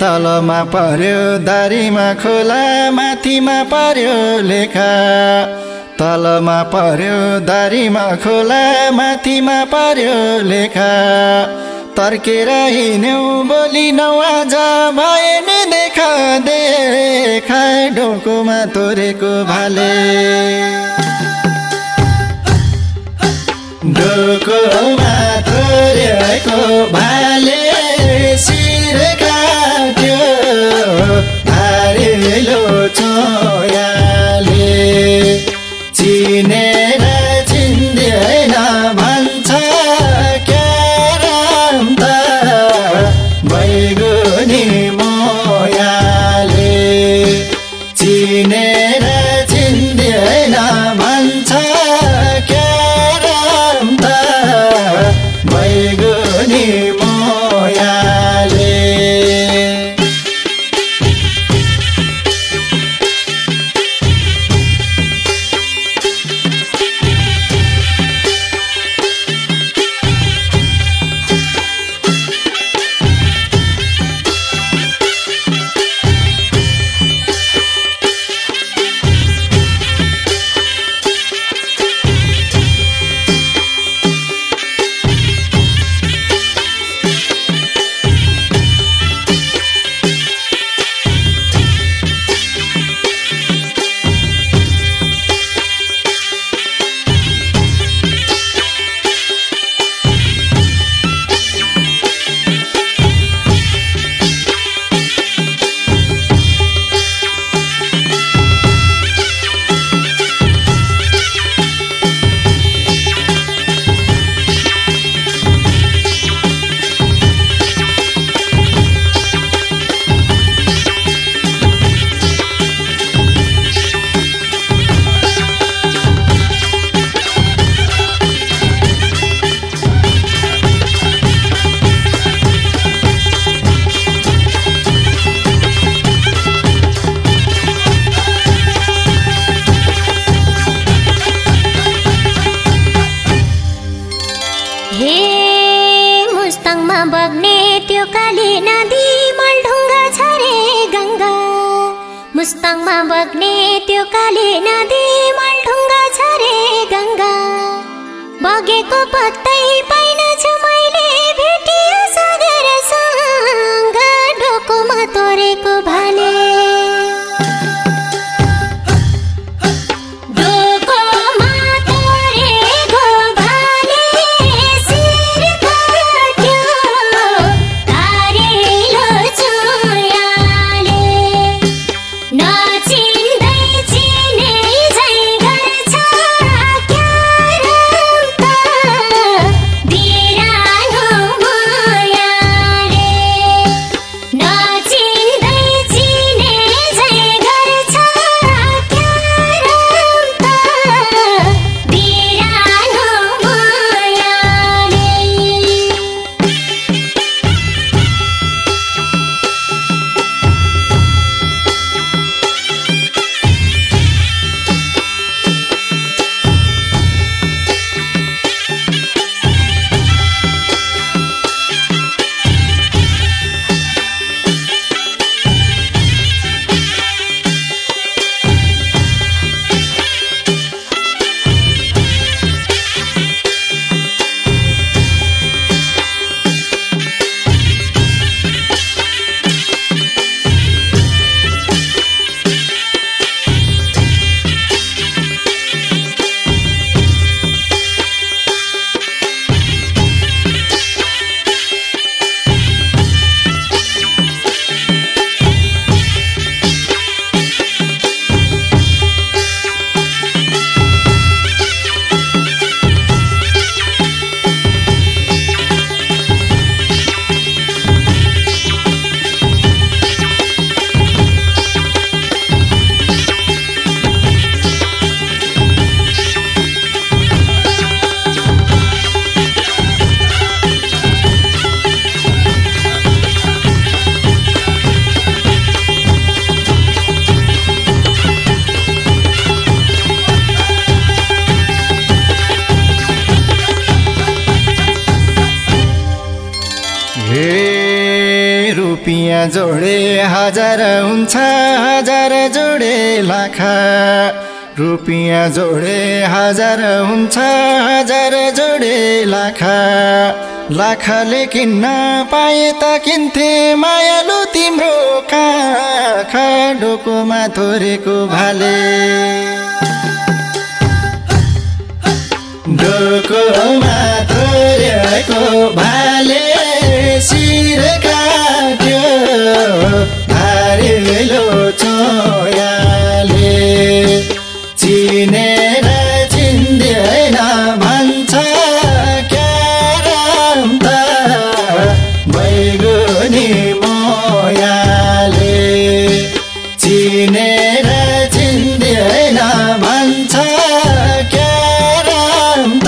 तलमा पर्यो दारीमा खोला माथिमा पर्यो लेखा तलमा पर्यो दारीमा खोला माथिमा पर्यो लेखा तर्केर हिँड्यौ बोलिनौ आज भए नि देखा देखा ढोकोमा तोरेको भाले ढोकोमा तोरेको भाले शिर काट्यो हारेलो चोयाले चिनेर चिन्दैन भन्छ क्याराम त बैगुनी मोयाले चिनेर चिन्दैन भन्छ क्याराम त बैगुनी मोयाले बग्ने त्यो काली नदी मलढुङ्गा छ रे गङ्गा मुस्ताङमा बग्ने त्यो काली नदी मलढुङ्गा छ रे गङ्गा बगेको पत्तै पाइन छ मैले भेटियो सागरसँग ढोकोमा तोरेको भाले चिन्दै रुपियाँ जोडे हजार हुन्छ हजार जोडे लाख रुपियाँ जोडे हजार हुन्छ हजार जोडे लाख लाखले किन्न पाए त किन्थे मायालु तिम्रो काख डोकोमा थोरेको भाले डोकोमा थोरेको भाले शिर काट्यो भारेलो चोयाले चिनेर चिन्दैन भन्छ क्याराम त बैगुनी मोयाले चिनेर चिन्दैन भन्छ क्याराम त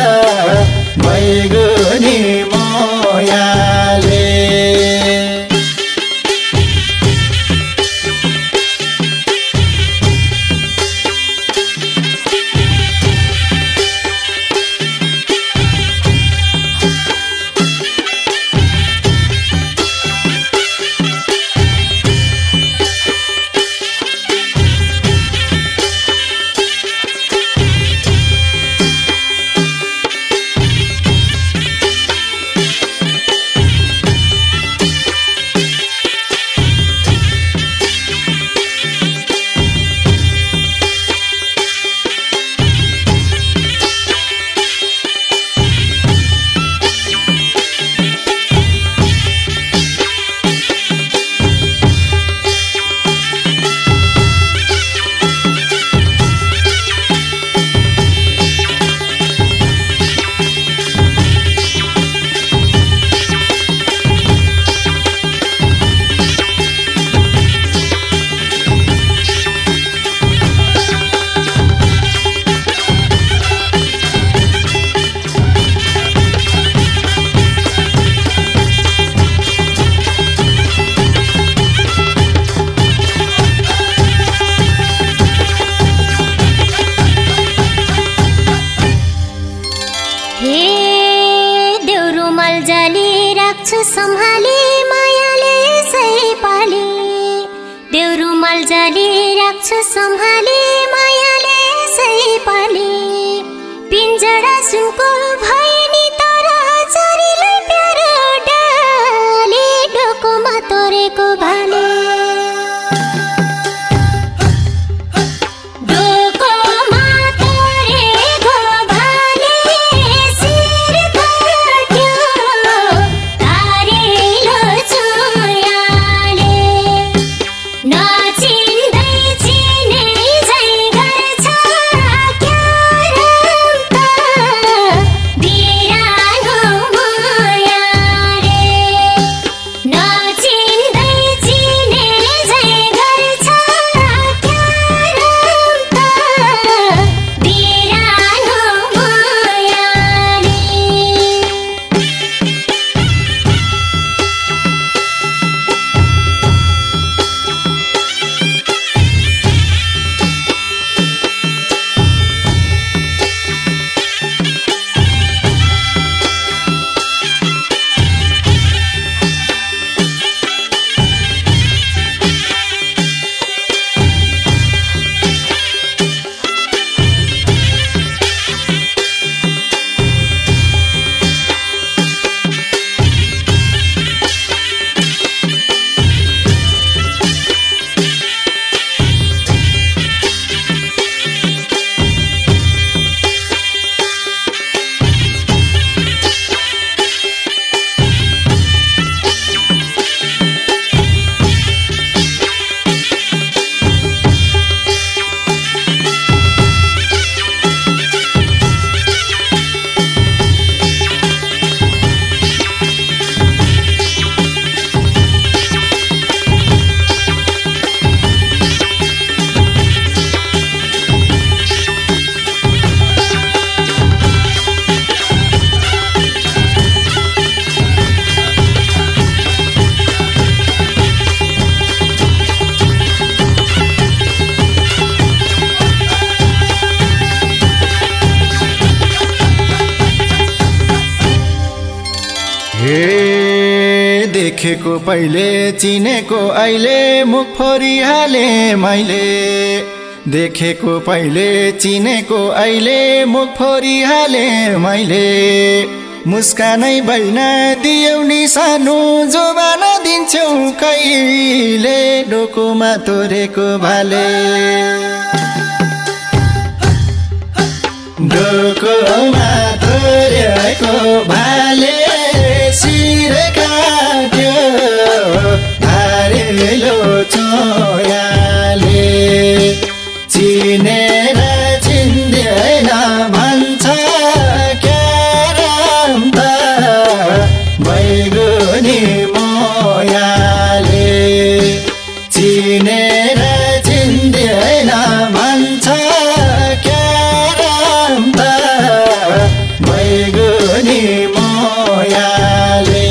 बैगुनी मोयाले सम्हाले मायाले सही पाले देउरुमाल जाली राख्छु सम्हाले मायाले सही पाले पिञ्जरा सुनको भए नि तर चरीलाई प्यारो डाले डोकोमा तोरेको भाले बिरा देखेको पहिले चिनेको अहिले मुख फोरिहाले मैले देखेको पहिले चिनेको अहिले मुख फोरिहाले मैले मुस्कानै बैन दियौ नि सानो जोबान दिन्छौ कहिले डोकोमा तोरेको भाले डोकोमा तोरेको भाले शिर काट्यो हारेलो चोयाले चिनेर चिन्दैन भन्छ क्याराम त बैगुनी मोयाले चिनेर चिन्दैन भन्छ क्याराम त बैगुनी मोयाले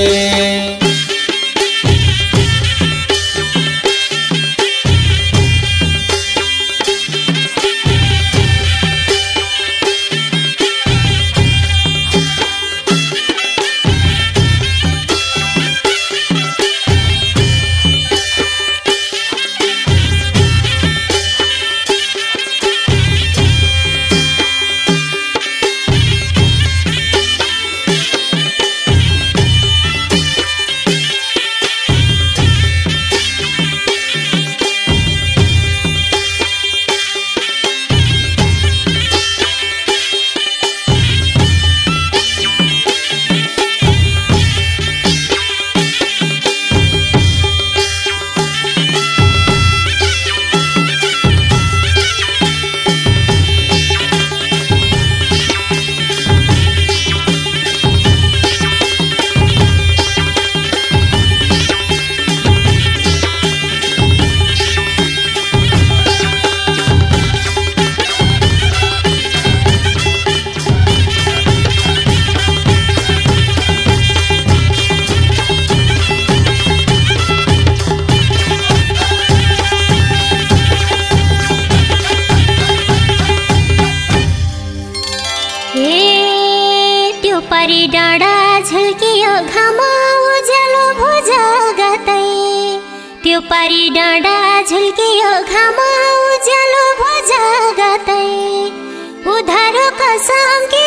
परी डाँडा झल्कियो घाम उज्यालो भो जगतै त्यो परी डाँडा झल्कियो घाम उज्यालो भो जगतै उधारो कसम